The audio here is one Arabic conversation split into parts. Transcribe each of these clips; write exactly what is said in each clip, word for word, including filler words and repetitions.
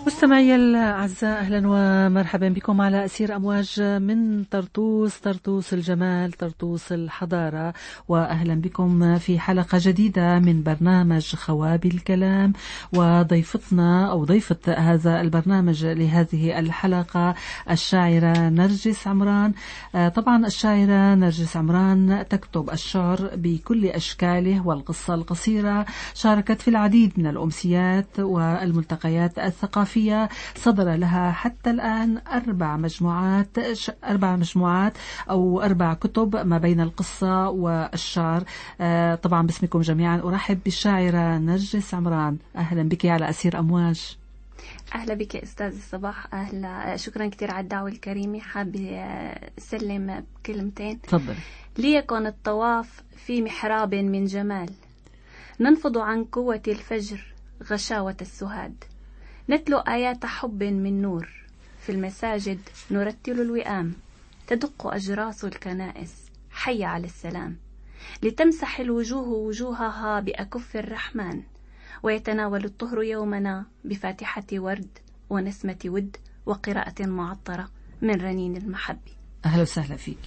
مستمعي الأعزاء، أهلا ومرحبا بكم على أسير أمواج من طرطوس، طرطوس الجمال، طرطوس الحضارة، وأهلا بكم في حلقة جديدة من برنامج خوابي الكلام. وضيفتنا أو ضيفة هذا البرنامج لهذه الحلقة الشاعرة نرجس عمران. طبعا الشاعرة نرجس عمران تكتب الشعر بكل أشكاله والقصة القصيرة، شاركت في العديد من الأمسيات والملتقيات الثقافية، صدر لها حتى الآن أربع مجموعات أربع مجموعات أو أربع كتب ما بين القصة والشعر. طبعا باسمكم جميعا أرحب بالشاعرة نرجس عمران. أهلا بك على أسير أمواج. أهلا بك أستاذ صباح. أهلا، شكرا كثير على الدعوة الكريمة. حابة أسلم بكلمتين. تفضل. ليكن الطواف في محراب من جمال، ننفض عن قوة الفجر غشاوة السهاد، نتلو آيات حب من نور، في المساجد نرتل الوئام، تدق أجراس الكنائس حي على السلام، لتمسح الوجوه وجوهها بأكف الرحمن، ويتناول الطهر يومنا بفاتحة ورد ونسمة ود وقراءة معطرة من رنين المحبة. أهلا وسهلا فيك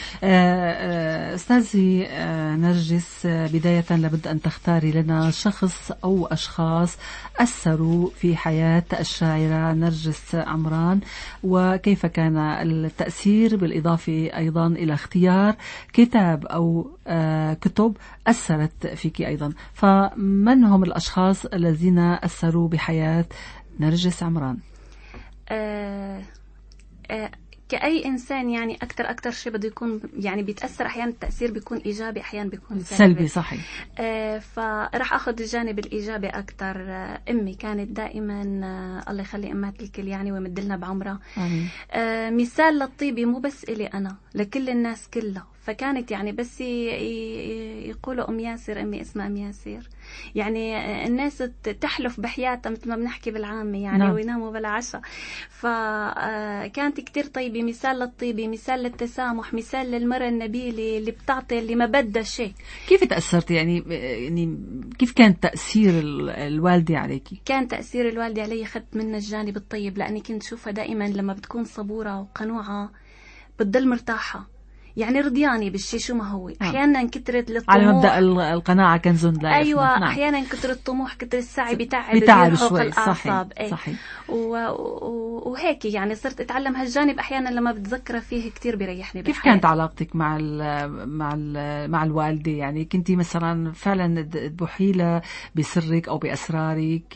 أستاذي نرجس. بداية لابد أن تختاري لنا شخص أو أشخاص أثروا في حياة الشاعرة نرجس عمران، وكيف كان التأثير، بالإضافة أيضا إلى اختيار كتاب أو كتب أثرت فيك أيضا. فمن هم الأشخاص الذين أثروا بحياة نرجس عمران؟ أه أه كأي إنسان يعني أكتر أكتر شيء بده يكون يعني بيتأثر، أحيانا التأثير بيكون إيجابي، أحيانا بيكون سلبي, سلبي صحيح. آه فرح أخذ الجانب الإيجابي أكتر. آه أمي كانت دائما، آه الله يخلي أمات الكل يعني ويمدلنا بعمرها، آه مثال للطيبة مو بس إلي أنا، لكل الناس كلها. فكانت يعني بس يقولوا أم ياسر، أمي اسمها أم ياسر، يعني الناس تحلف بحياتها مثل ما بنحكي بالعامة يعني، نعم. ويناموا بلا عشاء. فكانت كتير طيبة، مثال للطيبة، مثال للتسامح، مثال للمرأة النبيلة اللي بتعطي اللي ما بدها شيء. كيف تأثرت يعني يعني كيف كان تأثير الوالدة عليكي؟ كان تأثير الوالدة علي خدت منها الجانب الطيب، لأني كنت شوفها دائما لما بتكون صبورة وقنوعة بتضل مرتاحة، يعني رضياني بالشيء شو ما هو. احيانا كترت الطموح، على مبدا القناعه كنز لا يفنى. ايوه نعم. احيانا كتر الطموح كتر السعي بتعب بتعب شوي. الاعصاب. صحيح. صحيح. و... و... وهيك يعني صرت اتعلم هالجانب، احيانا لما بتذكر فيه كتير بيريحني كيف بالحياة. كانت علاقتك مع ال مع ال مع الوالده؟ يعني كنتي مثلا فعلا تبوحي لها بسرك او باسرارك؟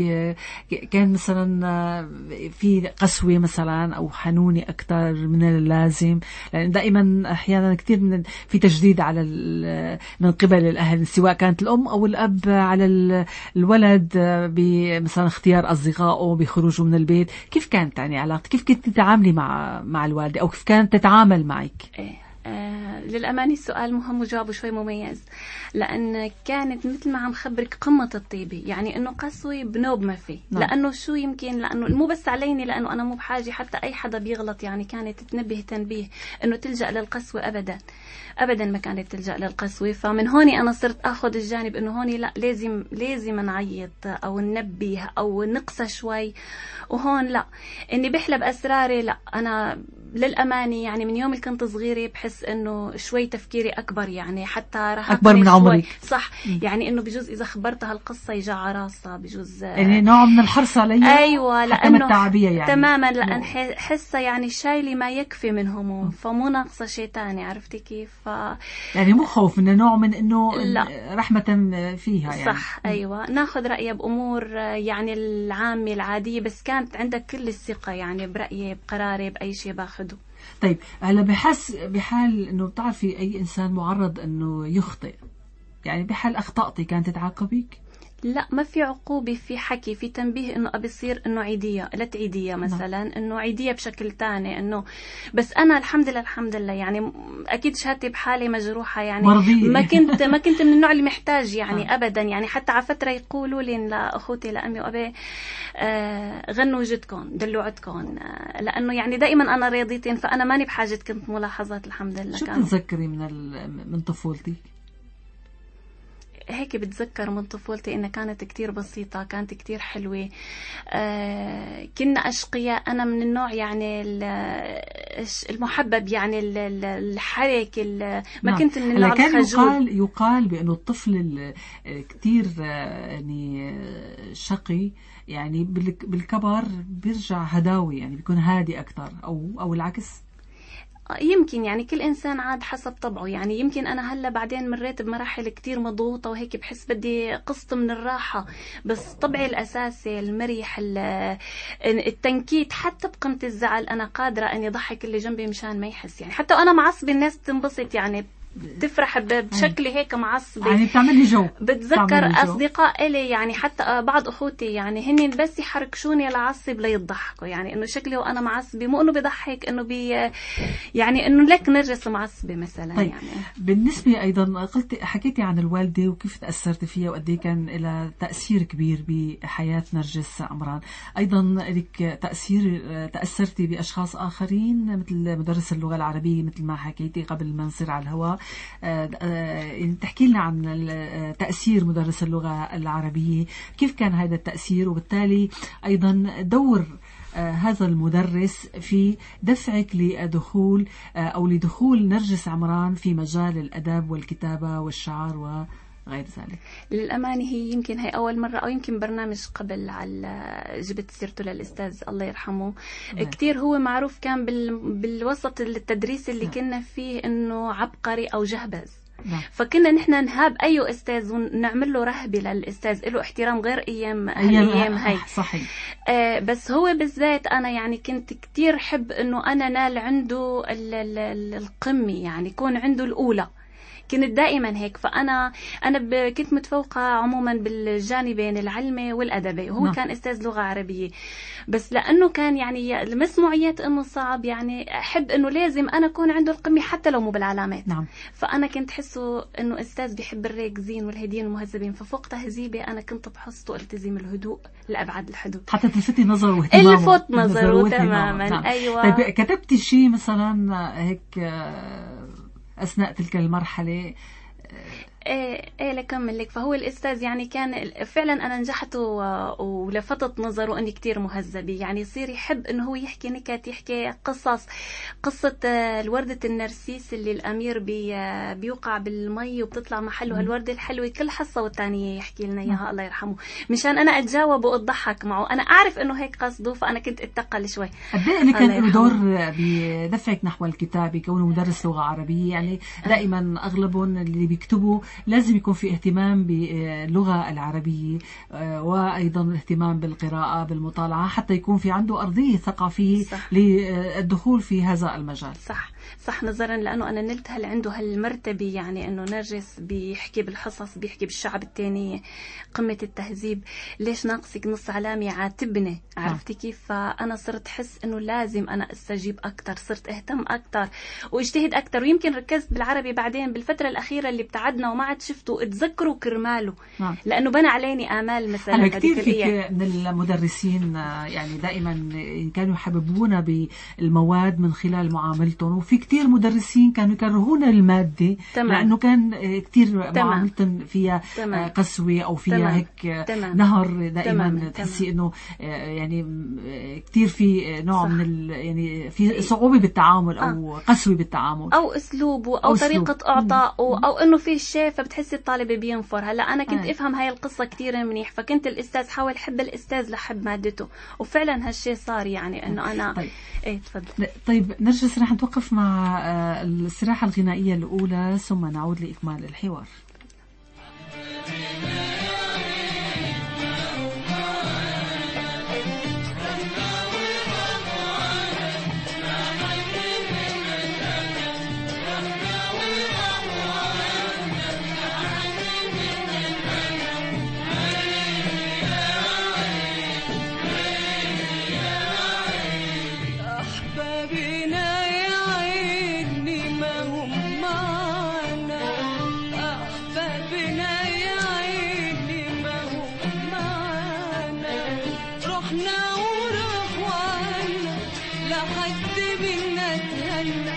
كان مثلا في قسوه مثلا او حنونه اكثر من اللازم؟ لان دائما احيانا كثير من في تجديد على من قبل الأهل، سواء كانت الأم أو الأب، على الولد بمثلا اختيار أصدقائه بخروجه من البيت. كيف كانت يعني علاقتك؟ كيف كنت تتعاملي مع مع الوالدة، أو كيف كانت تتعامل معك؟ إيه. آه للأمانة السؤال مهم وجوابه شوي مميز، لأن كانت مثل ما عم خبرك قمة الطيبة، يعني إنه قسوة بنوب ما فيه. نعم. لأنه شو يمكن لأنه مو بس عليني، لأنه أنا مو بحاجة حتى أي حدا بيغلط، يعني كانت تنبه تنبيه إنه تلجأ للقسوة أبدا أبدا ما كانت تلجأ للقسوة. فمن هوني أنا صرت أخذ الجانب إنه هوني لا، لازم لازم نعيط أو ننبه أو نقسى شوي، وهون لا، إني بحلب أسراري لا. أنا للأمانة يعني من يوم اللي كنت صغيرة بحس إنه شوي تفكيري أكبر، يعني حتى راح أكبر من عمرك. صح. م. يعني إنه بجوز إذا خبرتها القصة يجع راسها، بجوز يعني نوع من الحرص عليها. أيوة، لأنه يعني. تماما، لأن حسها يعني شايلي ما يكفي من هموم، فمو ناقصة شيء تاني. عرفتي كيف؟ ف... يعني مو خوف، من نوع من إنه لا. رحمة فيها يعني. صح. أيوة، ناخذ رأيها بأمور يعني العامة العادية، بس كانت عندك كل الثقة يعني برأيي بقراري بأي شيء باخده. طيب هلا بحس بحال إنه بتعرفي أي إنسان معرض إنه يخطئ، يعني بحال أخطأتي كانت تعاقبك؟ لا، ما في عقوبة، في حكي، في تنبيه إنه أبصير إنه عيدية لا تعيدية مثلا، إنه عيدية بشكل تاني. إنه بس أنا الحمد لله الحمد لله يعني أكيد شهادتي بحالي مجروحة، يعني مرضية. ما كنت ما كنت من النوع اللي محتاج يعني أبدا. يعني حتى على فترة يقولوا لي لأخوتي لأمي وأبي آه غنوا جدكم دلوعتكم، آه لأنه يعني دائما أنا رياضيتين، فأنا ماني بحاجة كنت ملاحظات الحمد لله. شو بتتذكري من من طفولتك؟ هيك بتذكر من طفولتي إنها كانت كتير بسيطة، كانت كتير حلوة. آه كنا أشقياء، أنا من النوع يعني المحبب، يعني الحرك، ما نعم. كنت من النوع الخجول. يقال يقال بأنه الطفل كتير يعني شقي يعني بالكبر بيرجع هداوي، يعني بيكون هادي أكتر، أو أو العكس. يمكن يعني كل إنسان عاد حسب طبعه. يعني يمكن أنا هلأ بعدين مريت بمراحل كتير مضغوطة وهيك بحس بدي قسط من الراحة، بس طبعي الأساسي المريح، التنكيت، حتى بقيمة الزعل أنا قادرة أني أضحك اللي جنبي مشان ما يحس. يعني حتى وأنا معصبة الناس تنبسط، يعني تفرح بشكل هيك معصبة، يعني بتعمل لي جو. بتذكر أصدقاء إلي يعني حتى بعض أخوتي يعني هن بس يحركشوني لعصب ليضحكوا، يعني إنه شكلي وأنا معصبة مو إنه بضحك، إنه بي يعني إنه لك نرجس معصبة مثلا. طيب. يعني بالنسبة أيضا قلت حكيتي عن الوالدة وكيف تأثرت فيها وقد إيه كان لها تأثير كبير بحياة نرجس عمران. أيضا لك تأثير تأثرتي بأشخاص آخرين مثل مدرس اللغة العربية مثل ما حكيتي قبل ما نصير على الهواء. يعني تحكي لنا عن تأثير مدرس اللغة العربية، كيف كان هذا التأثير، وبالتالي أيضا دور هذا المدرس في دفعك لدخول أو لدخول نرجس عمران في مجال الأدب والكتابة والشعر و غير ذلك. للأمانة هي يمكن هي أول مرة، أو يمكن برنامج قبل على جبت سيرته للأستاذ الله يرحمه. مم. كتير هو معروف كان بال... بالوسط التدريس اللي مم. كنا فيه إنه عبقري أو جهبذ. نعم. فكنا نحن نهاب أي أستاذ ونعمل له رهبة للأستاذ، له احترام غير أيام أيام هاي. صحيح. آه بس هو بالذات أنا يعني كنت كتير حب إنه أنا نال عنده ال... ال... القمة، يعني يكون عنده الأولى. كنت دائما هيك. فأنا أنا كنت متفوقة عموما بالجانبين العلمي والأدبي، وهو نعم. كان أستاذ لغة عربية، بس لأنه كان يعني المسموعيات إنه صعب، يعني أحب إنه لازم أنا أكون عنده القمة حتى لو مو بالعلامات. نعم. فأنا كنت حسه إنه أستاذ بيحب الراكزين والهاديين المهذبين، ففوق تهذيبي أنا كنت بحسه التزم الهدوء لأبعد الحدود، حتى تلفتي نظره واهتمامه. اللي فوت نظره تماما. نعم. أيوة. طيب كتبتي شيء مثلا هيك أثناء تلك المرحلة؟ ايه ايه لكمل لك. فهو الاستاذ يعني كان فعلا انا نجحت ولفتت نظره اني كتير مهذبه، يعني يصير يحب انه هو يحكي نكت، يحكي قصص. قصه الورده النرسيس اللي الامير بي بيوقع بالمي وبتطلع محله هالورده الحلوه، كل حصه والثانيه يحكي لنا اياها الله يرحمه، مشان انا اتجاوب واضحك معه. انا اعرف انه هيك قصده، فانا كنت اتقل شوي. قد ايه اللي كان له دور بدفعك نحو الكتابه كونه مدرس لغه عربيه؟ يعني دائما اغلبهم اللي بيكتبوا لازم يكون في اهتمام باللغة العربية، وأيضا الاهتمام بالقراءة بالمطالعة، حتى يكون في عنده أرضية ثقافية صح. للدخول في هذا المجال. صح صح. نظرا لأنه أنا نلت هل عنده هالمرتبة، يعني أنه نرجس بيحكي بالحصص، بيحكي بالشعب التاني، قمة التهذيب، ليش ناقصك نص علامة عاتبني، عرفتي كيف؟ فأنا صرت حس أنه لازم أنا أستجيب أكتر، صرت أهتم أكتر واجتهد أكتر. ويمكن ركزت بالعربي بعدين بالفترة الأخيرة اللي ابتعدنا وما عاد شفته، اتذكروا كرماله نعم. لأنه بنى عليني آمال مثلا. أنا كتير فيك من المدرسين يعني دائما كانوا يحببونا بالمواد من خلال معاملتهم، وفي كتير مدرسين كانوا يكرهون المادة تمام. لأنه كان كتير معاملتهم فيها تمام. قسوة أو فيها تمام. هيك تمام. نهر دائما تمام. تحسي إنه يعني كتير في نوع صح. من ال يعني في صعوبة بالتعامل أو آه. قسوة بالتعامل أو أسلوبه أو, أو طريقة إعطائه أو, أو إنه في شيء فبتحسي الطالب بينفر. هلا أنا كنت آه. أفهم هاي القصة كتير منيح، فكنت الأستاذ حاول حب الأستاذ لحب مادته، وفعلا هالشيء صار. يعني إنه أنا طيب. إيه تفضل. طيب نرجس، رح نتوقف مع الاستراحة الغنائية الأولى ثم نعود لإكمال الحوار.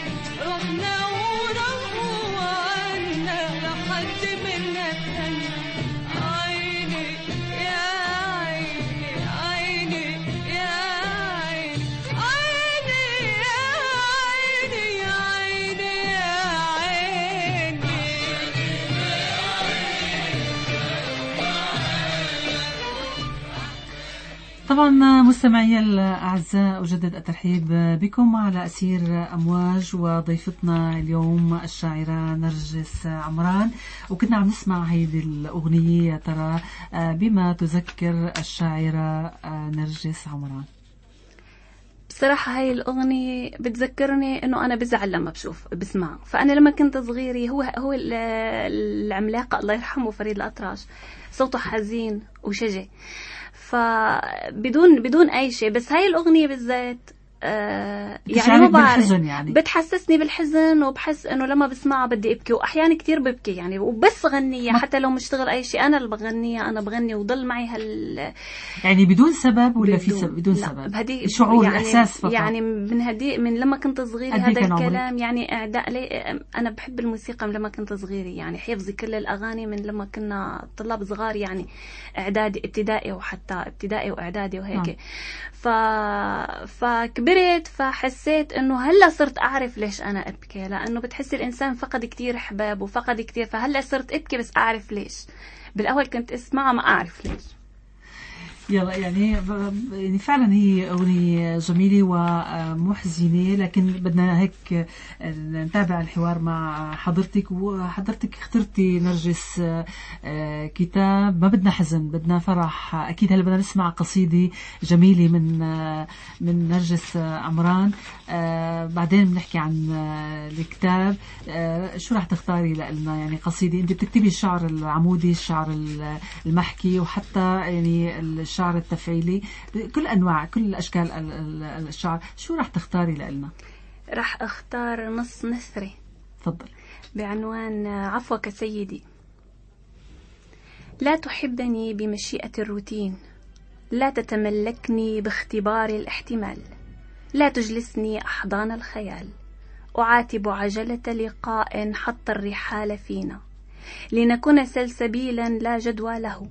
رحنا ورحنا لحد منا تهنى طبعا مستمعي الأعزاء، أجدد الترحيب بكم على أسير أمواج، وضيفتنا اليوم الشاعرة نرجس عمران. وكنا عم نسمع هيدي الأغنية ترى بما تذكر الشاعرة نرجس عمران. بصراحة هاي الأغنية بتذكرني إنه أنا بزعل لما بشوف بسمع. فأنا لما كنت صغيرة، هو هو العملاق الله يرحمه فريد الأطرش، صوته حزين وشجع، فبدون بدون أي شيء. بس هاي الأغنية بالذات آه يعني ما بعرف، يعني بتحسسني بالحزن، وبحس انه لما بسمعها بدي ابكي، واحيانا كتير ببكي يعني، وبس غنية حتى لو مشتغل اي شيء انا اللي بغنيها، انا بغني وضل معي هال يعني بدون سبب ولا بدون في سبب؟ بدون سبب، هدي شعور يعني احساس فقط. يعني من هدي من لما كنت صغيرة هذا الكلام يعني اعداء لي. انا بحب الموسيقى من لما كنت صغيرة، يعني حفظي كل الاغاني من لما كنا طلاب صغار، يعني اعدادي ابتدائي وحتى ابتدائي واعدادي وهيك. آه. ف فكبرت فحسيت انه هلا صرت اعرف ليش انا ابكي، لانه بتحس الانسان فقد كتير احباب وفقد كتير، فهلا صرت ابكي بس اعرف ليش. بالاول كنت اسمعها ما اعرف ليش. يلا يعني يعني فعلا هي أغنية جميلة ومحزنة، لكن بدنا هيك نتابع الحوار مع حضرتك. وحضرتك اخترتي نرجس كتاب ما بدنا حزن، بدنا فرح. أكيد هلا بدنا نسمع قصيدة جميلة من من نرجس عمران، بعدين بنحكي عن الكتاب. شو راح تختاري لنا؟ يعني قصيدة أنت بتكتبي الشعر العمودي، الشعر المحكي، وحتى يعني الشعر التفعيلي، كل أنواع كل الأشكال الشعر. شو راح تختاري لنا؟ راح أختار نص نثري. تفضل. بعنوان عفوك سيدي. لا تحبني بمشيئة الروتين، لا تتملكني باختبار الاحتمال، لا تجلسني أحضان الخيال، أعاتب عجلة لقاء حط الرحال فينا، لنكون سلسبيلا لا جدوى له،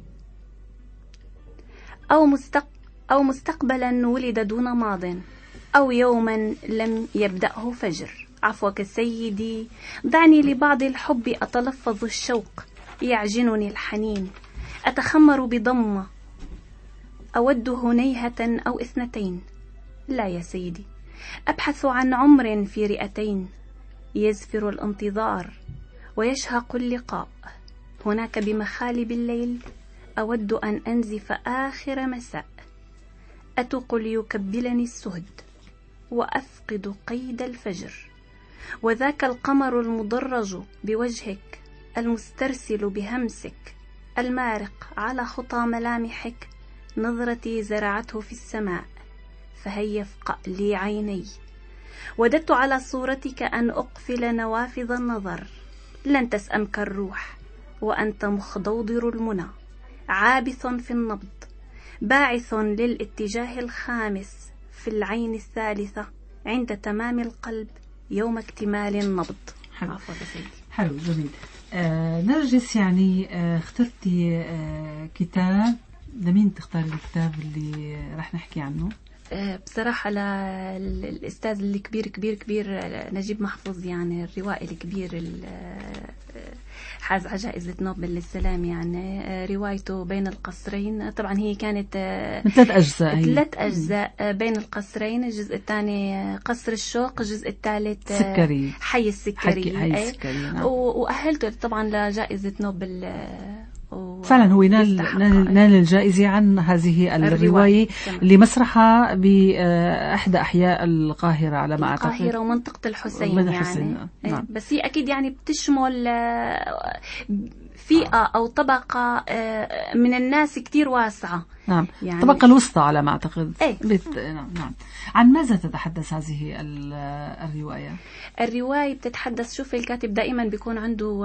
أو, مستق أو مستقبلا ولد دون ماض، أو يوما لم يبدأه فجر. عفوك سيدي، دعني لبعض الحب أتلفظ الشوق، يعجنني الحنين، أتخمر بضمة، أود هنيهة أو اثنتين. لا يا سيدي، أبحث عن عمر في رئتين، يزفر الانتظار ويشهق اللقاء، هناك بمخالب الليل أود أن أنزف آخر مساء، أتوق ليكبلني السهد وأفقد قيد الفجر، وذاك القمر المدرج بوجهك، المسترسل بهمسك، المارق على خطى ملامحك، نظرتي زرعته في السماء، فهيا افقأ لي عيني. وددت على صورتك أن أقفل نوافذ النظر، لن تسأمك الروح وأنت مخضوضر المنى، عابث في النبض، باعث للاتجاه الخامس في العين الثالثة عند تمام القلب يوم اكتمال النبض. حلو. حلو جميل. آه نرجس، يعني آه اخترتي آه كتاب، لمين تختاري الكتاب اللي رح نحكي عنه؟ بصراحة للأستاذ الكبير كبير كبير نجيب محفوظ، يعني الروائي الكبير حاز على جائزة نوبل للسلام. يعني روايته بين القصرين، طبعا هي كانت ثلاث أجزاء ثلاث أجزاء بين القصرين. الجزء الثاني قصر الشوق، الجزء الثالث سكري. حي السكري. حي السكري. نعم. وأهلته طبعا لجائزة نوبل. فعلا هو نال, نال الجائزة عن هذه الرواية اللي مسرحها بأحدى أحياء القاهرة على ما أعتقد، القاهرة ومنطقة الحسين. يعني الحسين. نعم. بس هي أكيد يعني بتشمل فئة أو طبقة من الناس كتير واسعة. نعم. يعني الطبقة الوسطى على ما أعتقد. ايه؟ بت... نعم. عن ماذا تتحدث هذه الرواية؟ الرواية بتتحدث، شوف الكاتب دائما بيكون عنده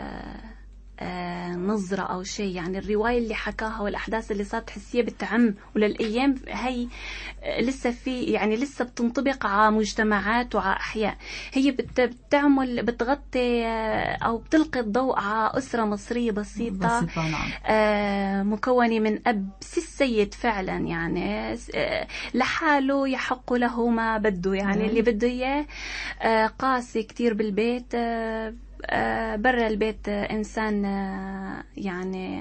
آه نظرة أو شيء، يعني الرواية اللي حكاها والأحداث اللي صارت حسية بتعم، وللأيام هي لسه في يعني لسه بتنطبق على مجتمعات وعلى أحياء. هي بتعمل بتغطي آه أو بتلقي الضوء على أسرة مصرية بسيطة, بسيطة نعم. آه مكونة من أب السيد فعلا، يعني آه لحاله يحق له ما بده، يعني مم. اللي بده إياه آه قاسي كتير بالبيت، آه برا البيت إنسان يعني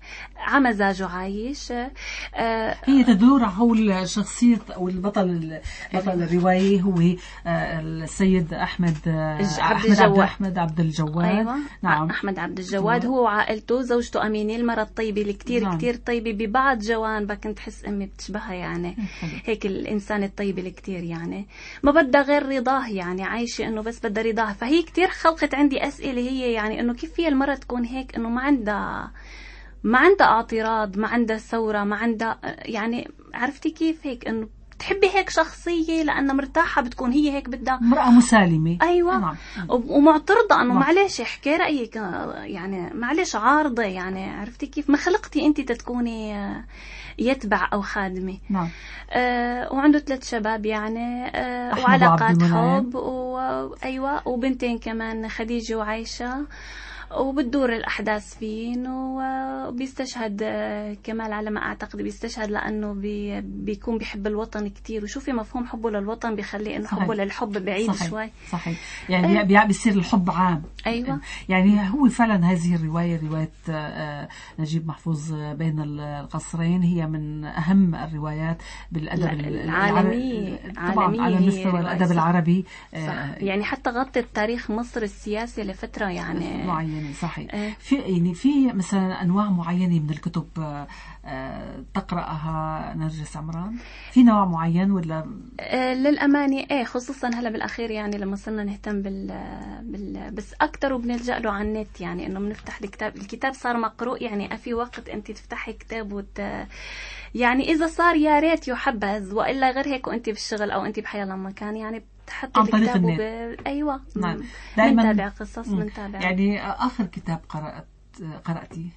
على مزاجه عايش. آه هي تدور حول شخصية أو البطل بطل الرواية هو السيد أحمد عبد الجواد. أحمد عبد الجواد. أيوة. نعم. أحمد عبد الجواد هو وعائلته، زوجته أمينة المرأة الطيبة اللي كتير نعم. كتير طيبة، ببعض جوانب كنت تحس أمي بتشبهها يعني هيك الإنسان الطيب اللي كتير يعني ما بدها غير رضاه، يعني عايشة إنه بس بدها رضاه. فهي كتير خلقت عندي أسئلة هي يعني إنه كيف هي المرأة تكون هيك، إنه ما عندها ما عندها اعتراض، ما عندها ثورة، ما عندها يعني عرفتي كيف هيك إنه بتحبي هيك شخصية لأنها مرتاحة، بتكون هي هيك بدها امرأة مسالمة. أيوة نعم. ومعترضة إنه معلش احكي رأيك يعني معلش عارضة، يعني عرفتي كيف ما خلقتي أنت تتكوني يتبع أو خادمة. نعم. آه وعنده ثلاث شباب يعني آه وعلاقات حب وأيوة وبنتين كمان خديجة وعائشة، وبتدور الأحداث فين. وبيستشهد كمال على ما أعتقد بيستشهد لأنه بي بيكون بيحب الوطن كتير، وشوفي مفهوم حبه للوطن بيخلي إنه حبه للحب بعيد صحيح. شوي. صحيح. يعني أيه؟ بيصير الحب عام. أيوة. يعني هو فعلا هذه الرواية رواية نجيب محفوظ بين القصرين هي من أهم الروايات بالأدب العالمي طبعا على مستوى الأدب العربي. آه يعني حتى غطت تاريخ مصر السياسي لفترة يعني معينة. صحيح. أه. في يعني في مثلا انواع معينه من الكتب أه تقراها نرجس عمران؟ في نوع معين ولا؟ أه للامانه ايه، خصوصا هلا بالاخير يعني لما صرنا نهتم بال, بال... بس اكثر وبنلجا له على النت، يعني انه بنفتح الكتاب الكتاب صار مقروء، يعني في وقت انت تفتحي كتاب وت يعني اذا صار يا ريت يحبذ، والا غير هيك وانت بالشغل او انت بحيالله مكان يعني حتى الكتاب وب... ايوه نعم. دائما منتابع قصص منتابع. يعني اخر كتاب قرات قراتي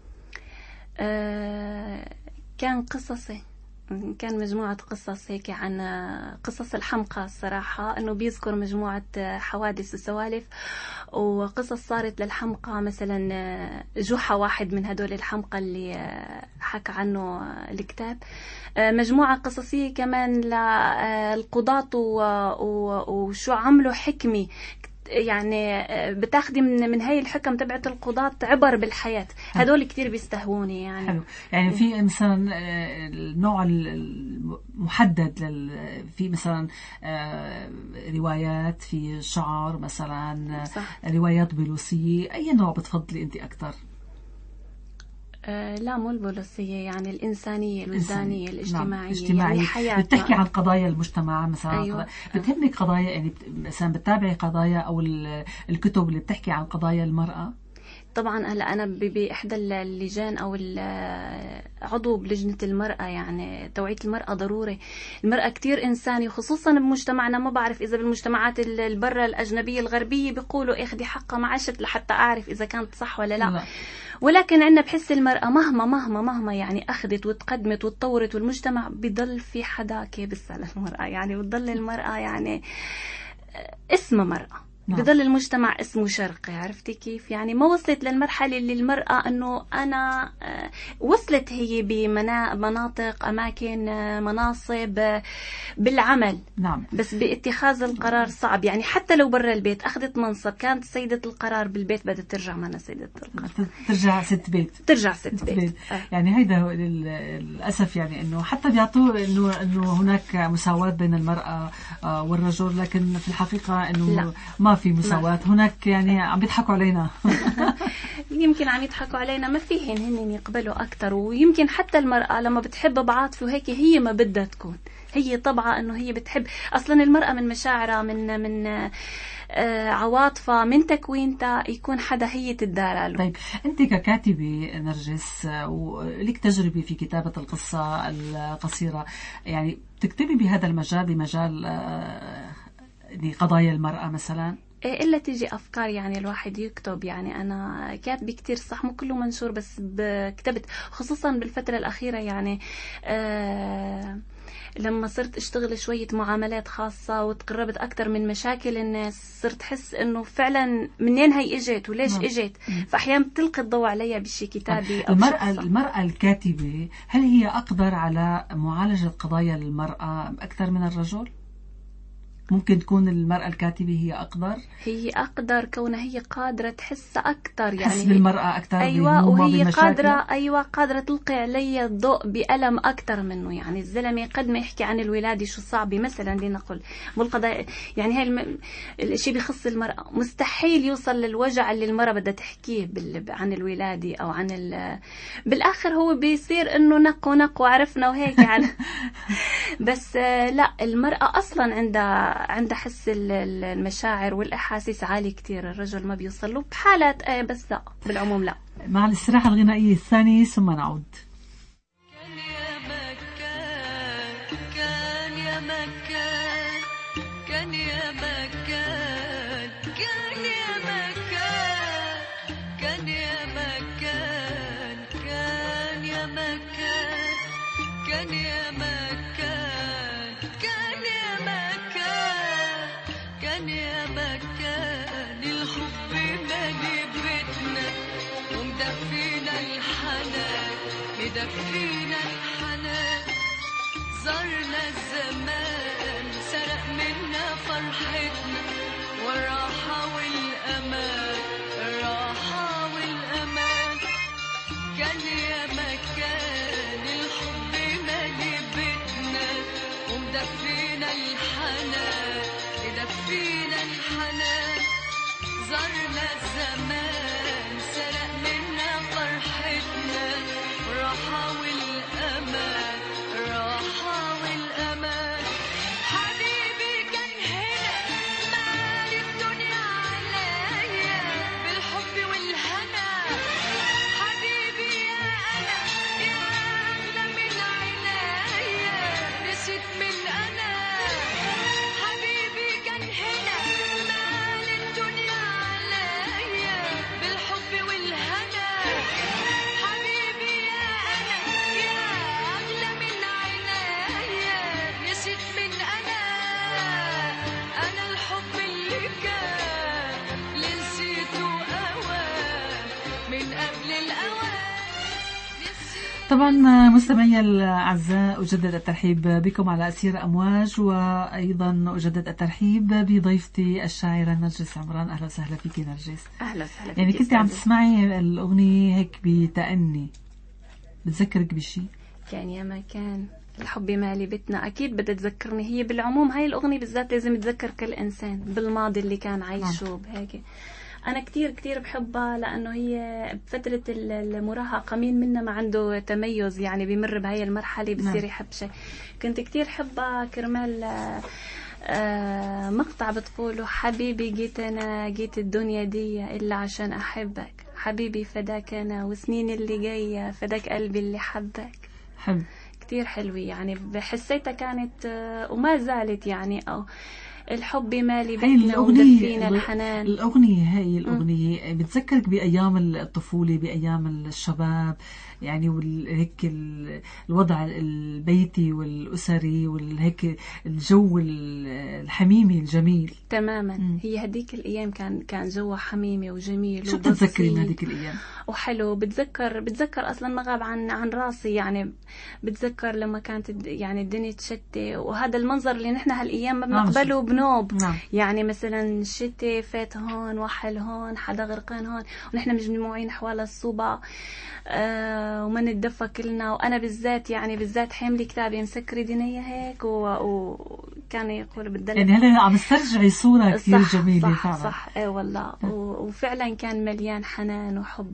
آه كان قصصي، كان مجموعة قصص هيك عن قصص الحمقى الصراحة، انه بيذكر مجموعة حوادث وسوالف وقصص صارت للحمقى، مثلا جحا واحد من هدول الحمقى اللي حكى عنه الكتاب. مجموعة قصصية كمان للقضاة وشو عملوا حكمي، يعني بتاخدي من من هاي الحكم تبعت القضاة عبر بالحياة. هدول كتير بيستهوني يعني. حلو. يعني في مثلا النوع المحدد لل في مثلا روايات في شعر مثلا صح. روايات بوليسية، أي نوع بتفضلي أنت أكتر؟ أه لا مو البوليسية، يعني الإنسانية الوجدانية الاجتماعية. نعم. اجتماعية. يعني حياة بتحكي عن قضايا المجتمع مثلا. أيوة. بتهمك قضايا يعني مثلا بتتابعي قضايا أو الكتب اللي بتحكي عن قضايا المرأة؟ طبعا هلا انا باحدى اللجان او عضو بلجنه المراه، يعني توعيه المراه ضروري. المراه كتير انسانيه، خصوصا بمجتمعنا، ما بعرف اذا بالمجتمعات البرة الاجنبيه الغربيه بيقولوا اخذي حقها، ما عشت لحتى اعرف اذا كانت صح ولا لا, لا. ولكن عندنا بحس المراه مهما مهما مهما يعني اخذت وتقدمت وتطورت، والمجتمع بضل في حدا كابس على المراه، يعني بتضل المراه يعني اسمها مراه. نعم. بظل المجتمع اسمه شرقي، عرفتي كيف؟ يعني ما وصلت للمرحلة اللي المرأة أنه أنا وصلت هي بمناطق أماكن مناصب بالعمل. نعم. بس باتخاذ القرار صعب، يعني حتى لو برا البيت أخذت منصب كانت سيدة القرار، بالبيت بدها ترجع معنا سيدة القرار، ترجع ست بيت ترجع ست, ست بيت, بيت. آه. يعني هيدا للأسف، يعني أنه حتى بيعطوا أنه أنه هناك مساواة بين المرأة والرجل، لكن في الحقيقة أنه لا. ما في مساواة هناك، يعني عم بيضحكوا علينا. يمكن عم يضحكوا علينا، ما فيهن هن يقبلوا أكتر. ويمكن حتى المرأة لما بتحب بعاطفة وهيك هي ما بدها تكون، هي طبعا أنه هي بتحب أصلا المرأة من مشاعرها من من آه عواطفها من تكوينتها يكون حدا هي تدارى له. طيب أنت ككاتبة نرجس ولك تجربة في كتابة القصة القصيرة، يعني تكتبي بهذا المجال، بمجال آه قضايا المرأة مثلا؟ إلا تيجي أفكار يعني الواحد يكتب. يعني أنا كاتبة كتير صح، مو كله منشور، بس كتبت خصوصا بالفترة الأخيرة يعني آه لما صرت اشتغل شوية معاملات خاصة وتقربت أكتر من مشاكل الناس، صرت حس إنه فعلا منين هي إجت وليش م. إجت. فأحيانا بتلقي الضوء عليها بشي كتابي أو المرأة شخصة. المرأة الكاتبة هل هي أقدر على معالجة قضايا المرأة أكثر من الرجل؟ ممكن تكون المرأة الكاتبة هي أقدر هي أقدر كونها هي قادرة تحس أكتر، يعني تحس بالمرأة أكتر. أيوة، وهي قادرة أيوة قادرة تلقي علي الضوء بألم أكتر منه. يعني الزلمة قد ما يحكي عن الولادة شو صعبة مثلا لنقل بالقضاء، يعني هاي الم... الشيء بيخص المرأة مستحيل يوصل للوجع اللي المرأة بدها تحكيه بال... عن الولادة أو عن ال... بالآخر هو بيصير إنه نق ونق وعرفنا وهيك يعني. بس لا، المرأة أصلا عندها عندها حس المشاعر والأحاسيس عالي كتير، الرجل ما بيوصل له بحالات ايه، بس لا بالعموم لا. مع الاستراحة الغنائية الثانية ثم نعود. كان يا مكان، كان يا مكان، كان يا مكان، كان يا مكان، كان يا مكان، كان يا مكان، كان يا مكان، كان يا مكان، كان يا مكان الحب مالي بيتنا ومدفينا الحنان، مدفينا الحنان. زرنا الزمان سرق منا فرحتنا والراحة والأمان، الراحة والأمان. كان يا مكان الحب مالي بيتنا ومدفينا الحنان، مدفينا الحنان. زرنا الزمان سرق منا فرحتنا والراحة والأمان، الراحة والأمان. حبيبي كان هنا مال الدنيا عليا بالحب والهنا. حبيبي يا أنا يا أغلى من عينيا، نسيت من أنا. حبيبي كان هنا مال الدنيا عليا بالحب والهنا. حبيبي يا أنا يا أغلى من عينيا، نسيت من أنا. أنا الحب اللي كان اللي نسيته أوان من قبل الأوان. طبعا مستمعي الأعزاء، أجدد الترحيب بكم على أسير أمواج، وأيضا أجدد الترحيب بضيفتي الشاعرة نرجس عمران. أهلا وسهلا فيك نرجس. أهلا وسهلا. يعني كنت عم تسمعي الأغنية هيك بتأني، بتذكرك بشي؟ كان يا مكان الحب مالي بيتنا، أكيد بدها تذكرني. هي بالعموم هاي الأغنية بالذات لازم تذكر كل إنسان بالماضي اللي كان عايشه بهيك. أنا كتير كتير بحبها لأنه هي بفترة المراهقة مين منا ما عنده تميز، يعني بيمر بهاي المرحلة بصير يحب شيء. كنت كتير حبها كرمال آه مقطع بتقوله: حبيبي جيت أنا جيت الدنيا دي إلا عشان أحبك، حبيبي فداك أنا وسنين اللي جاية فداك قلبي اللي حبك. حلو كتير حلوة، يعني بحسيتها كانت آه وما زالت، يعني أو الحب مالي بيتنا ومدفينا الحنان. الأغنية هاي الأغنية بتذكرك بأيام الطفولة، بأيام الشباب، يعني وهيك الوضع البيتي والأسري والهيك الجو الحميمي الجميل. تماما. م. هي هديك الأيام كان كان جوها حميمي وجميل. شو بتتذكري من هديك الأيام؟ وحلو. بتذكر بتذكر أصلا ما غاب عن عن راسي، يعني بتذكر لما كانت يعني الدنيا تشتي، وهذا المنظر اللي نحن هالأيام ما بنقبله بنوب. نعم. يعني مثلا شتي فات هون وحل هون حدا غرقان هون ونحن مجموعين حوالي الصوبة آه وما نتدفى كلنا. وأنا بالذات يعني بالذات حاملة كتابي مسكرة دينية هيك، وكان يقول بدل يعني هلا عم استرجعي صورة كثير جميلة. صح فعلا. صح ايه والله. وفعلا كان مليان حنان وحب.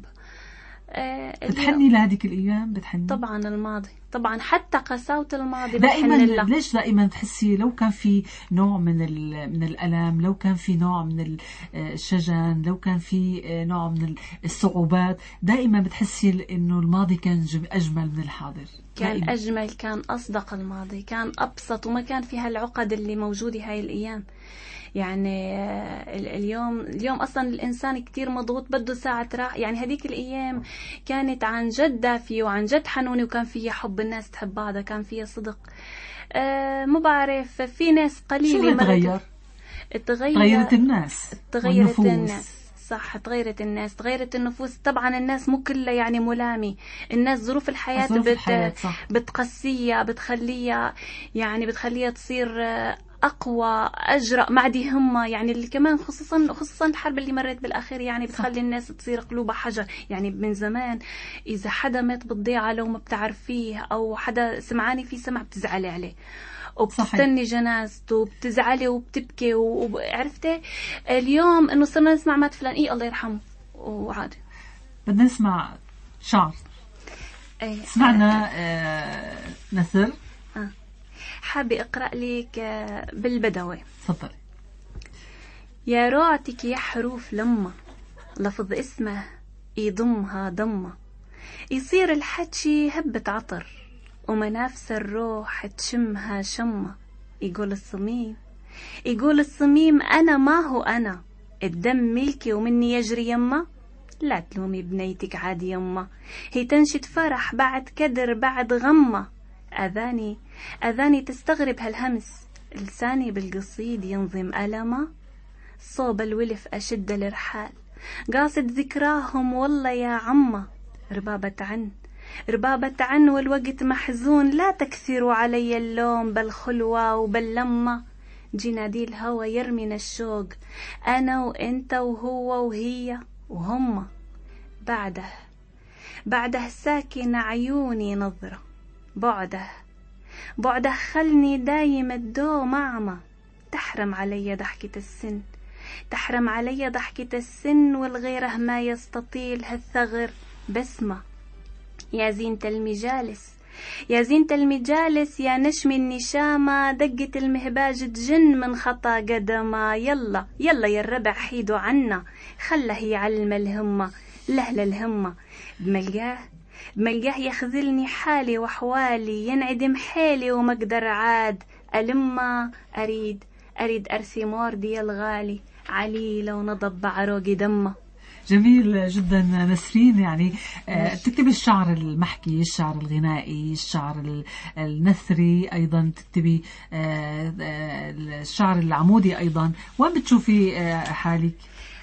آه بتحني لهذيك الأيام؟ بتحني طبعا الماضي، طبعا حتى قساوة الماضي دائما. ليش دائما تحسي لو كان في نوع من من الألم، لو كان في نوع من الشجن، لو كان في نوع من الصعوبات، دائما بتحسي إنه الماضي كان أجمل من الحاضر؟ كان دائماً. أجمل، كان أصدق الماضي، كان أبسط، وما كان فيها العقد اللي موجودة هاي الأيام. يعني اليوم اليوم أصلا الإنسان كتير مضغوط بده ساعة راحة. يعني هذيك الأيام كانت عن جد دافية وعن جد حنونة، وكان فيها حب، الناس تحب بعضها، كان فيها صدق. أه ما بعرف، في ناس قليلة شو تغير؟ تغيرت الناس، تغيرت الناس. صح، تغيرت الناس، تغيرت النفوس. طبعا الناس مو كلها يعني ملامي، الناس ظروف الحياة, ظروف بت... الحياة بتقسيها، بتخليها يعني بتخليها تصير أقوى أجرأ ما عندي همة، يعني اللي كمان خصوصا خصوصا الحرب اللي مرت بالأخير يعني بتخلي الناس تصير قلوبها حجر. يعني من زمان إذا حدا مات بالضيعة لو ما بتعرفيه أو حدا سمعاني في سمع بتزعلي عليه وبتستني جنازته وبتزعلي وبتبكي، وعرفتي اليوم إنه صرنا نسمع مات فلان إيه الله يرحمه وعادي. بدنا نسمع شعر. أيه. سمعنا آه نثر. آه. حابة أقرأ لك آه بالبدوي. تفضلي. يا روعتك يا حروف لما لفظ اسمه يضمها ضمة، يصير الحكي هبة عطر ومنافس الروح تشمها شمة. يقول الصميم يقول الصميم أنا ما هو أنا، الدم ملكي ومني يجري يما. لا تلومي بنيتك عادي يما، هي تنشد فرح بعد كدر بعد غمة. أذاني أذاني تستغرب هالهمس، لساني بالقصيد ينظم ألمة. صوب الولف أشد الرحال قاصد ذكراهم والله يا عمة. ربابة عن ربابة عن والوقت محزون، لا تكثروا علي اللوم بالخلوة وباللمة. جنادي الهوى يرمينا الشوق، أنا وإنت وهو وهي وهم. بعده بعده ساكن عيوني نظرة، بعده بعده خلني دايم الدوم أعمى. تحرم علي ضحكة السن تحرم علي ضحكة السن والغيره ما يستطيل هالثغر بسمة. يا زينة المجالس يا زينة المجالس يا نشم النشامة، دقة المهباج تجن من خطا قدما. يلا يلا يا الربع حيدوا عنا، خله يعلم الهمة لهل الهمة. بملقاه بملقاه يخذلني حالي وحوالي، ينعدم حالي ومقدر عاد ألما. أريد أريد أرسي موردي الغالي عليلة ونضب بعروقي دمه. جميل جدا نسرين. يعني تكتبي الشعر المحكي، الشعر الغنائي، الشعر النثري، أيضا تكتبي الشعر العمودي أيضا. وين بتشوفي حالك؟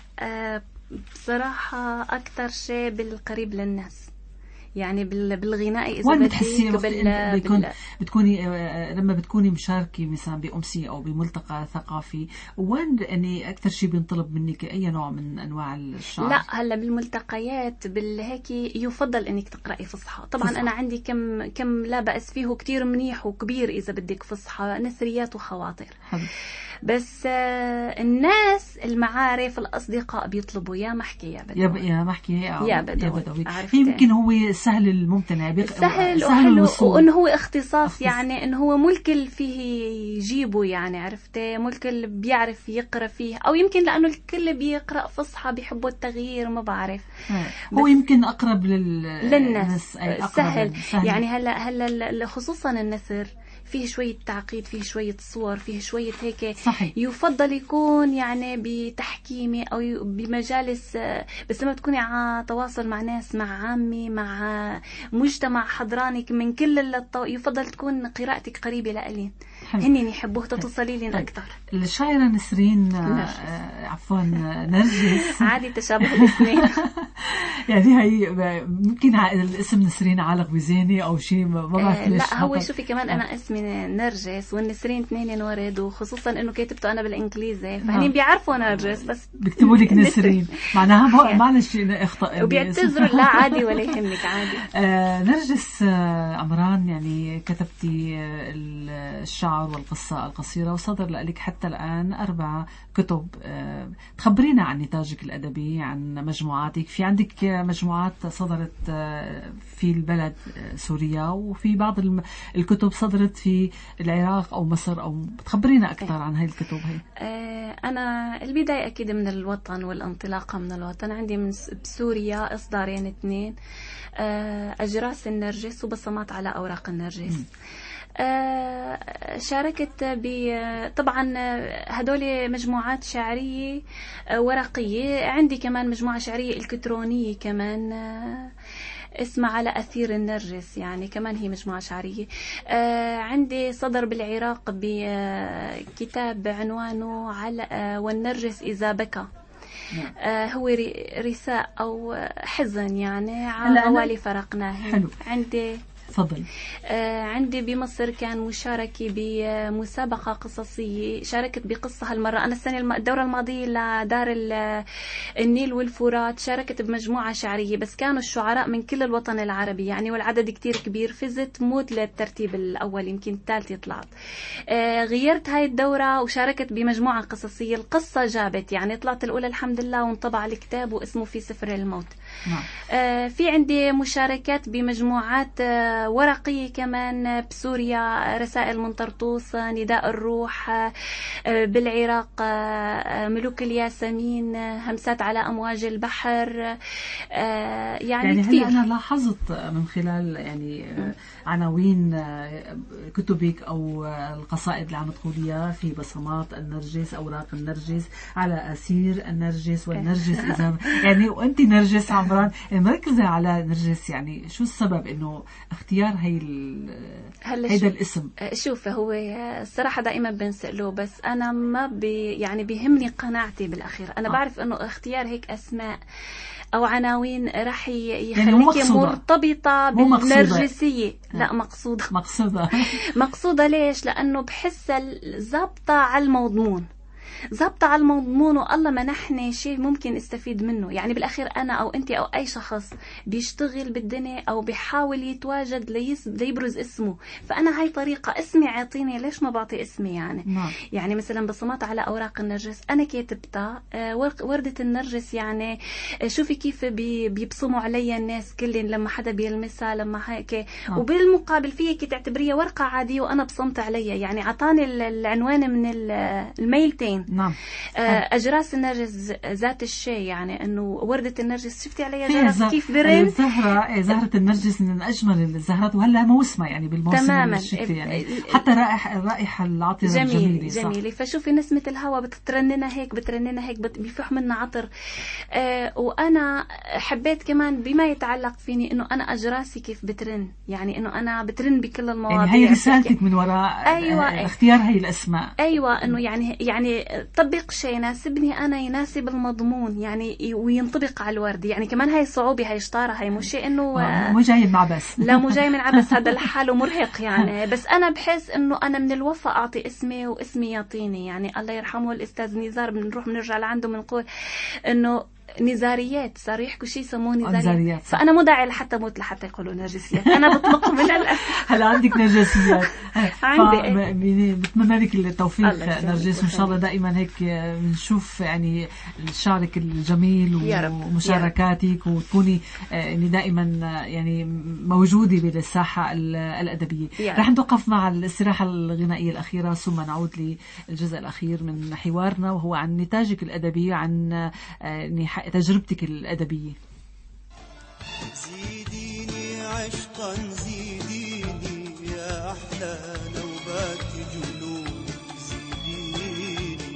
بصراحة أكثر شيء بالقريب للناس، يعني بالغناء. إذا وين بتحسي بال... بيكون بال... بتكوني لما بتكوني مشاركة مثلا بأمسية أو بملتقى ثقافي، وين يعني أكثر شيء بينطلب منك أي نوع من أنواع الشعر؟ لا هلا بالملتقيات بالهيك يفضل إنك تقرأي فصحى. طبعا فصحى. أنا عندي كم كم لا بأس فيه كتير منيح وكبير إذا بدك فصحى، نثريات وخواطر. حلو. بس آه الناس المعارف الأصدقاء بيطلبوا يا محكي يا بدوي يا محكي يا بدوي. يمكن هو سهل الممتنع بيق... سهل, سهل وإنه هو اختصاص أختص... يعني إنه هو ملك اللي فيه يجيبه، يعني عرفتي ملك اللي بيعرف يقرأ فيه، أو يمكن لأنه الكل بيقرأ فصحى بيحبوا التغيير ما بعرف. هو يمكن أقرب لل... للناس سهل. سهل يعني هلا هلا خصوصا النثر فيه شوية تعقيد، فيه شوية صور، فيه شوية هيك. صحيح. يفضل يكون يعني بتحكيمي أو بمجالس، بس لما تكوني على تواصل مع ناس، مع عامي، مع مجتمع حضرانك من كل الطو... يفضل تكون قراءتك قريبة لألين، هني يحبوه توصلي لين أكتر. الشاعرة نسرين آه عفوا نرجس عادي تشابه الاسمين. يعني هي ممكن الاسم نسرين عالق بذهني أو شيء ما بعرف آه لا هو شوفي كمان أنا اسمي نرجس والنسرين اثنين ورد، وخصوصا إنه كتبته أنا بالإنجليزي فهني بيعرفوا نرجس بس بيكتبوا لك نسرين معناها معلش أخطأ وبيعتذروا. لا عادي ولا يهمك عادي. آه نرجس آه عمران، يعني كتبتي آه الشعر والقصة القصيرة وصدر لك حتى الآن أربع كتب. أه تخبرينا عن نتاجك الأدبي، عن مجموعاتك. في عندك مجموعات صدرت في البلد سوريا، وفي بعض الكتب صدرت في العراق أو مصر، أو تخبرينا أكثر عن هاي الكتب هاي. أه أنا البداية أكيد من الوطن والانطلاقة من الوطن. عندي من بسوريا إصدارين اثنين، أه أجراس النرجس وبصمات على أوراق النرجس. م. آه شاركت ب طبعا هدول مجموعات شعرية آه ورقية. عندي كمان مجموعة شعرية إلكترونية كمان آه اسمها على أثير النرجس، يعني كمان هي مجموعة شعرية. آه عندي صدر بالعراق بكتاب عنوانه على آه والنرجس إذا بكى. آه هو رثاء أو حزن يعني على غوالي فرقناه. حلو. عندي تفضل. آه عندي بمصر كان مشاركة بمسابقة قصصية، شاركت بقصة هالمرة. أنا السنة الم... الدورة الماضية لدار النيل والفرات شاركت بمجموعة شعرية، بس كانوا الشعراء من كل الوطن العربي يعني، والعدد كتير كبير. فزت موت للترتيب الأول، يمكن الثالثة طلعت. آه غيرت هاي الدورة وشاركت بمجموعة قصصية. القصة جابت يعني، طلعت الأولى الحمد لله، وانطبع الكتاب واسمه في سفر الموت. نعم. آه في عندي مشاركات بمجموعات آه ورقية كمان بسوريا، رسائل من طرطوس، نداء الروح، آه بالعراق آه ملوك الياسمين، آه همسات على أمواج البحر. آه يعني, يعني كثير. هلا أنا لاحظت من خلال يعني عناوين كتبك أو القصائد اللي عم تقوليها في بصمات النرجس، أوراق النرجس، على أسير النرجس والنرجس إذا يعني، وأنت نرجس عمران مركزة على نرجس. يعني شو السبب إنه اختيار هي هيدا الاسم؟ شوف، هو الصراحة دائما بنسأله، بس أنا ما بي يعني بيهمني قناعتي بالأخير. أنا آه. بعرف إنه اختيار هيك أسماء أو عناوين راح يخليك يعني مرتبطة بالنرجسية. لا، مقصودة مقصودة مقصودة ليش؟ لأنه بحسها ظابطة على المضمون، ظابطة على المضمون، والله منحني شيء ممكن استفيد منه. يعني بالأخير أنا أو أنت أو أي شخص بيشتغل بالدنيا أو بيحاول يتواجد ليبرز اسمه، فأنا هاي طريقة اسمي عاطيني، ليش ما بعطي اسمي يعني؟ نعم. يعني مثلا بصمات على أوراق النرجس أنا كاتبتها، وردة النرجس يعني شوفي كيف بي بيبصموا علي الناس كلهم لما حدا بيلمسها، لما هيك آه. وبالمقابل فيك تعتبريها ورقة عادية وأنا بصمت عليها. يعني عطاني العنوان من الميلتين. نعم. أجراس النرجس ذات الشيء، يعني إنه وردة النرجس شفتي عليها جرس كيف برن. الزهرة زهرة النرجس من أجمل الزهرات، وهلا موسمها يعني بالموسم الشتوي يعني، حتى رائحة الرائحة العطرة جميلة جميلة. فشوفي نسمة الهواء بتترننا هيك بترننا هيك بيفح منا عطر. آه وأنا حبيت كمان بما يتعلق فيني إنه أنا أجراسي كيف بترن، يعني إنه أنا بترن بكل المواضيع. يعني هي رسالتك من وراء أيوة اختيار هي الأسماء. أيوة، إنه يعني يعني طبق شيء يناسبني أنا، يناسب المضمون يعني، وينطبق على الورد. يعني كمان هاي صعوبة، هاي شطارة، هاي مش شيء إنه مو جاي من عبس. لا، مو جاي من عبس، هذا لحاله مرهق يعني. بس أنا بحس إنه أنا من الوفا أعطي اسمي واسمي يعطيني. يعني الله يرحمه الأستاذ نزار، بنروح بنرجع لعنده بنقول إنه نزاريات، صاروا يحكوا شيء يسموه نزاريات. فأنا مو داعي لحتى موت لحتى يقولوا نرجسيات، أنا بطلق من الأسف. هلا عندك نرجسيات. عندي. بتمنى لك التوفيق نرجس، وإن شاء الله دائما هيك بنشوف يعني شعرك الجميل ومشاركاتك، وتكوني يعني دائما يعني موجودة بالساحة الأدبية. رح نتوقف مع الاستراحة الغنائية الأخيرة، ثم نعود للجزء الأخير من حوارنا، وهو عن نتاجك الأدبي، عن تجربتك الأدبية. زيديني عشقا زيديني يا أحلى نوبات جنون، زيديني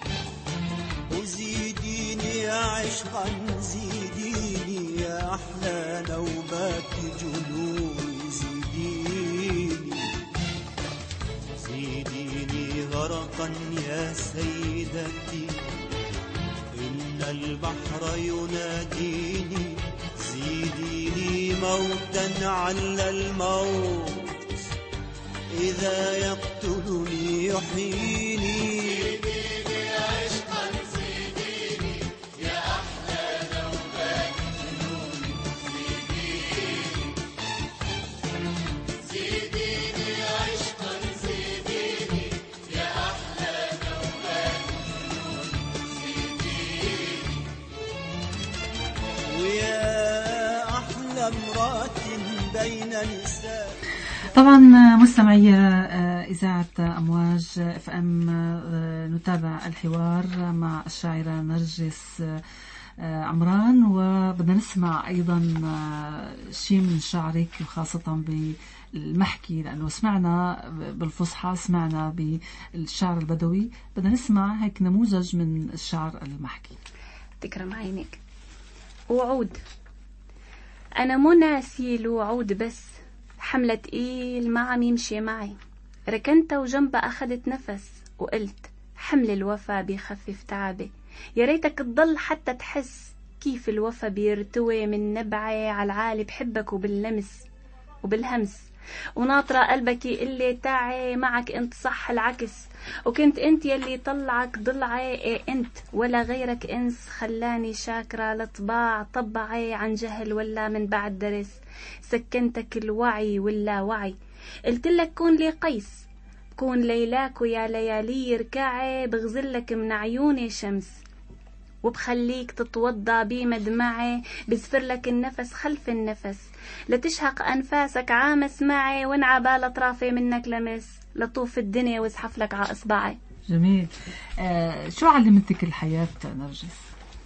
وزيديني عشقا زيديني يا أحلى نوبات جنون، زيديني زيديني غرقا يا سيدتي، البحر يناديني، زيديني موتا على الموت إذا يقتلني يحييني، زيديني عشقا زيديني يا أحلى نوبات جنوني، زيديني زيديني عشقا زيديني يا أحلى نوبات ويا أحلى امرأة بين نساء. طبعا مستمعي إذاعة أمواج اف ام، نتابع الحوار مع الشاعرة نرجس عمران، وبدنا نسمع أيضا شيء من شعرك، وخاصة بالمحكي، لأنه سمعنا بالفصحى، سمعنا بالشعر البدوي، بدنا نسمع هيك نموذج من الشعر المحكي. تكرم عينك. وعود، أنا مو ناسي الوعود، بس حملة تقيل ما عم يمشي معي، ركنت وجنبها أخذت نفس وقلت حمل الوفا بيخفف تعبي، يا ريتك تضل حتى تحس كيف الوفا بيرتوي من نبعي على العالي، بحبك وباللمس وبالهمس، وناطرة قلبك يقلي تعي معك انت صح العكس، وكنت انت يلي طلعك ضلعي ايه انت ولا غيرك انس، خلاني شاكرة لطباع طبعي عن جهل ولا من بعد درس، سكنتك الوعي ولا وعي، قلتلك كون لي قيس كون ليلاك ويا ليالي ركعي، بغزلك من عيوني شمس وبخليك تتوضى بي مدمعي، بزفر لك النفس خلف النفس لتشهق أنفاسك عامس معي، وانعبال أطرافي منك لمس لطوف الدنيا وازحف لك ع إصبعي. جميل. آه شو علمتك الحياة نرجس؟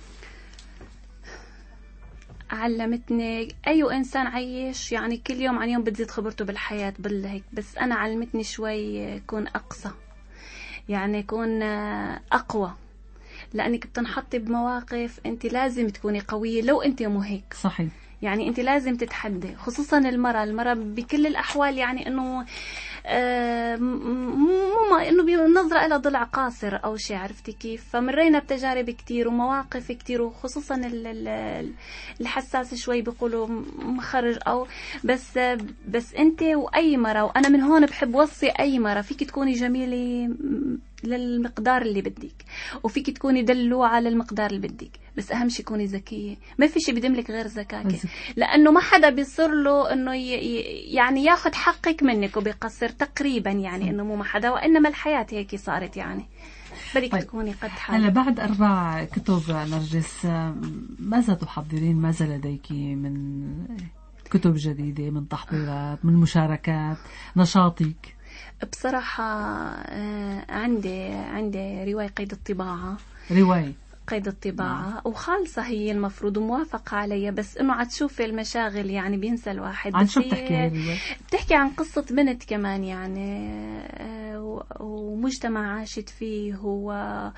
علمتني أي إنسان عايش يعني كل يوم عن يوم بتزيد خبرته بالحياة بالهيك، بس أنا علمتني شوي كون أقصى، يعني كون أقوى، لأنك بتنحطي بمواقف أنت لازم تكوني قوية لو أنت مو هيك. صحيح. يعني أنت لازم تتحدي، خصوصا المرأة المرأة بكل الأحوال، يعني أنه آه مو انه بنظرة الى ضلع قاصر او شيء، عرفتي كيف؟ فمرينا بتجارب كتير ومواقف كتير، وخصوصا الحساس شوي بيقولوا مخرج او بس بس انت واي مرة، وانا من هون بحب وصي اي مرة، فيك تكوني جميلة للمقدار اللي بدك، وفيك تكوني دلوعة للمقدار اللي بدك، بس اهم شيء كوني ذكية، ما في شيء بدملك غير ذكاك، لانه ما حدا بيصر له انه يعني ياخذ حقك منك وبيقصر تقريبا، يعني انه مو ما حدا، وانما الحياة هيك صارت، يعني بدك طيب. تكوني قد حالك. هلا بعد اربع كتب نرجس، ماذا تحضرين؟ ماذا لديك من كتب جديدة، من تحضيرات، من مشاركات، نشاطك؟ بصراحة عندي عندي رواية قيد الطباعة. رواية قيد الطباعة نعم. وخالصة هي المفروض وموافقة عليها، بس انه عاد تشوفي المشاغل يعني بينسى الواحد. عن شو بتحكي هي؟ بتحكي عن قصة بنت كمان يعني، ومجتمع عاشت فيه هو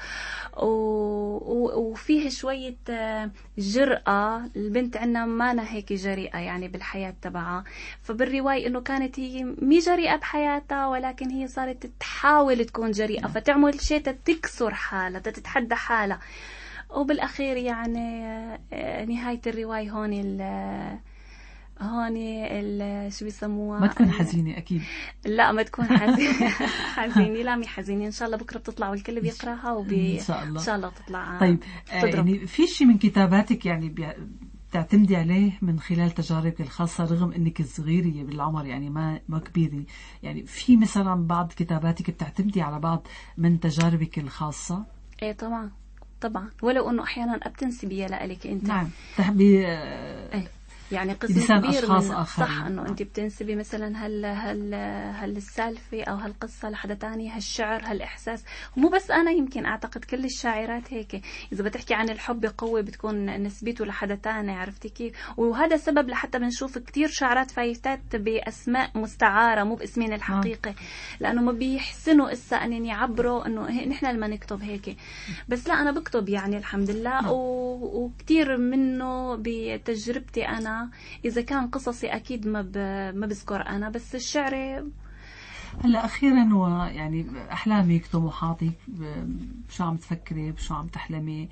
وفيه شوية جرأة. البنت عنا ما هيك جريئة يعني بالحياة تبعها، فبالرواية انه كانت هي مي جريئة بحياتها، ولكن هي صارت تحاول تكون جريئة، فتعمل شيء تكسر حالها، تتحدى حالها، وبالأخير يعني نهاية الرواية هون ال هون ال شو بيسموها، ما تكون حزينة أكيد. لا ما تكون حزينة. حزينة لا مي حزينة، إن شاء الله بكرة بتطلع والكل بيقرأها وبي إن شاء الله إن شاء الله تطلع. طيب يعني في شيء من كتاباتك يعني بتعتمدي عليه من خلال تجاربك الخاصة، رغم إنك صغيرة بالعمر يعني ما ما كبيرة، يعني في مثلا بعض كتاباتك بتعتمدي على بعض من تجاربك الخاصة؟ إيه طبعا طبعا، ولو انه احيانا بتنسبيها لك انت. نعم تحبي ايه يعني قسم كبير من صح انه انت بتنسبي مثلا هل هل هل السالفه او هالقصه لحدا تاني، هالشعر هالاحساس. ومو بس انا، يمكن اعتقد كل الشاعرات هيك، اذا بتحكي عن الحب بقوه بتكون نسبته لحدا تاني، عرفتي كيف؟ وهذا سبب لحتى بنشوف كتير شعرات فايتات باسماء مستعاره مو باسمين الحقيقي، لانه ما بيحسنوا اسا ان يعبروا انه نحن لما نكتب هيك. بس لا انا بكتب يعني الحمد لله، وكتير منه بتجربتي انا. إذا كان قصصي أكيد ما ما بذكر أنا، بس الشعر. هلا أخيرا، ويعني أحلامك طموحاتك شو عم تفكري، بشو عم تحلمي؟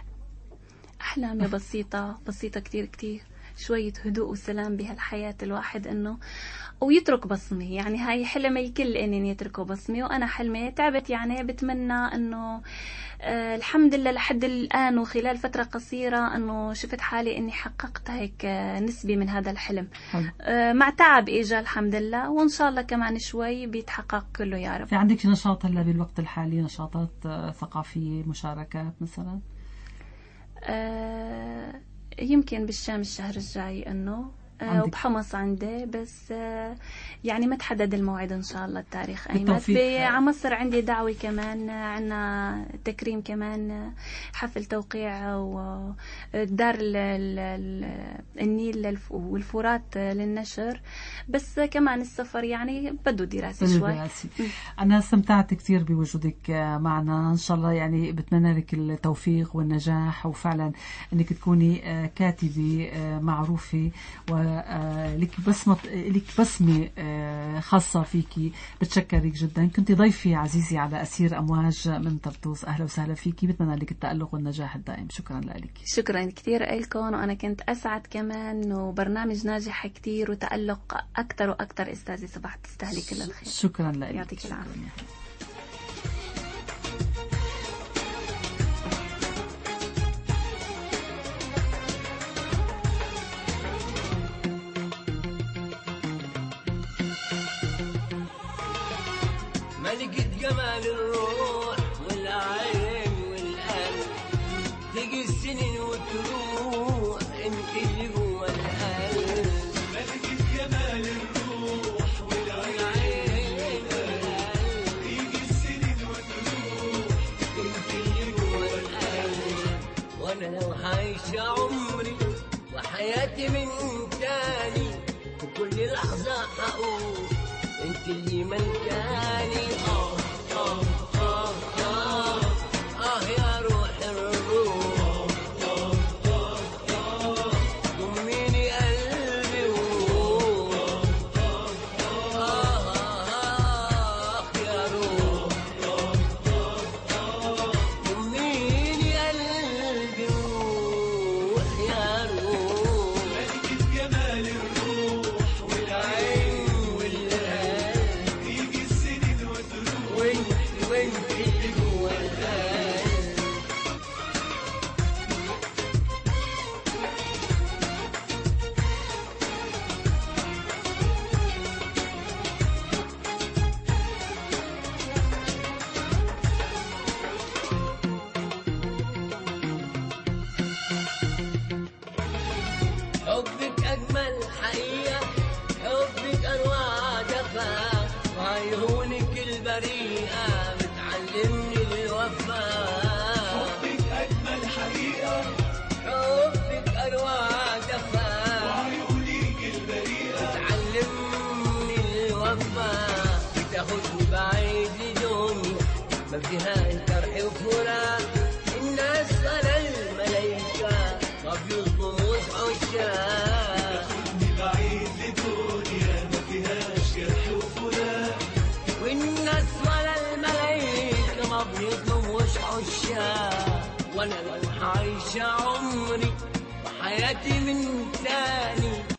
أحلامي بسيطة بسيطة كتير كتير، شوية هدوء وسلام بهالحياة الواحد إنه ويترك بصمة. يعني هاي حلم الكل إنن يتركوا بصمة، وأنا حلمي تعبت يعني بتمنى إنه آه الحمد لله لحد الآن وخلال فترة قصيرة إنه شفت حالي إني حققت هيك آه نسبة من هذا الحلم، آه مع تعب إجا الحمد لله، وإن شاء الله كمان شوي بيتحقق كله يا رب. في عندك نشاط هلا بالوقت الحالي، نشاطات آه ثقافية، مشاركات مثلا؟ آه يمكن بالشام الشهر الجاي إنه آه وبحمص عندي، بس آه يعني ما تحدد الموعد إن شاء الله التاريخ أيمت. بعمصر عندي دعوة كمان، عنا تكريم كمان، حفل توقيع ودار النيل والفرات للنشر، بس كمان السفر يعني بده دراسة شوي. أنا استمتعت كثير بوجودك معنا، إن شاء الله يعني بتمنى لك التوفيق والنجاح، وفعلا أنك تكوني كاتبة معروفة و لك بصمة لك بصمة خاصة فيكي. بتشكرك جدا. كنت ضيفي عزيزي على أسير أمواج من طرطوس. أهلا وسهلا فيكي. بتمنى لك التألق والنجاح الدائم. شكرا لك. شكرا كثير لكم، وأنا كنت أسعد كمان، وبرنامج ناجح كثير وتألق أكثر وأكثر. أستاذي صباح تستاهلي كل الخير. شكرا لك. يعطيك العافية. ملكة جمال الروح والعين والقلب، تيجي السنين وتروح انت اللي جوا القلب. ملكة جمال الروح والعين والقلب، تيجي السنين وتروح انت اللي جوا القلب. وانا لو عايشة عمري وحياتي من تاني، في كل لحظة هقول انت اللي ملكاني. اه اه اه اه اه يا روح الروح، اه اه اه ضميني قلبي وروح، اه اه اه يا روح، اه اه ضميني قلبي وروح يا روح. ملكة جمال الروح والعين حبك أجمل حقيقة، حبك أنواع دفا، وعيونك البريئة بتعلمني الوفاء. حبك أجمل حقيقة، حبك أنواع دفا، وعيونك البريئة بتعلمني الوفاء. بتاخدني بعيد لدنيا ما فيها الجرح وفراق، الناس ولا الملايكة ما بيظلموش عشاق. بتاخدني بعيد لدنيا ما فيهاش جرح وفراق، والناس ولا الملايكة ما بيظلموش عشاق. وانا لو عايشة عمري وحياتي من تاني،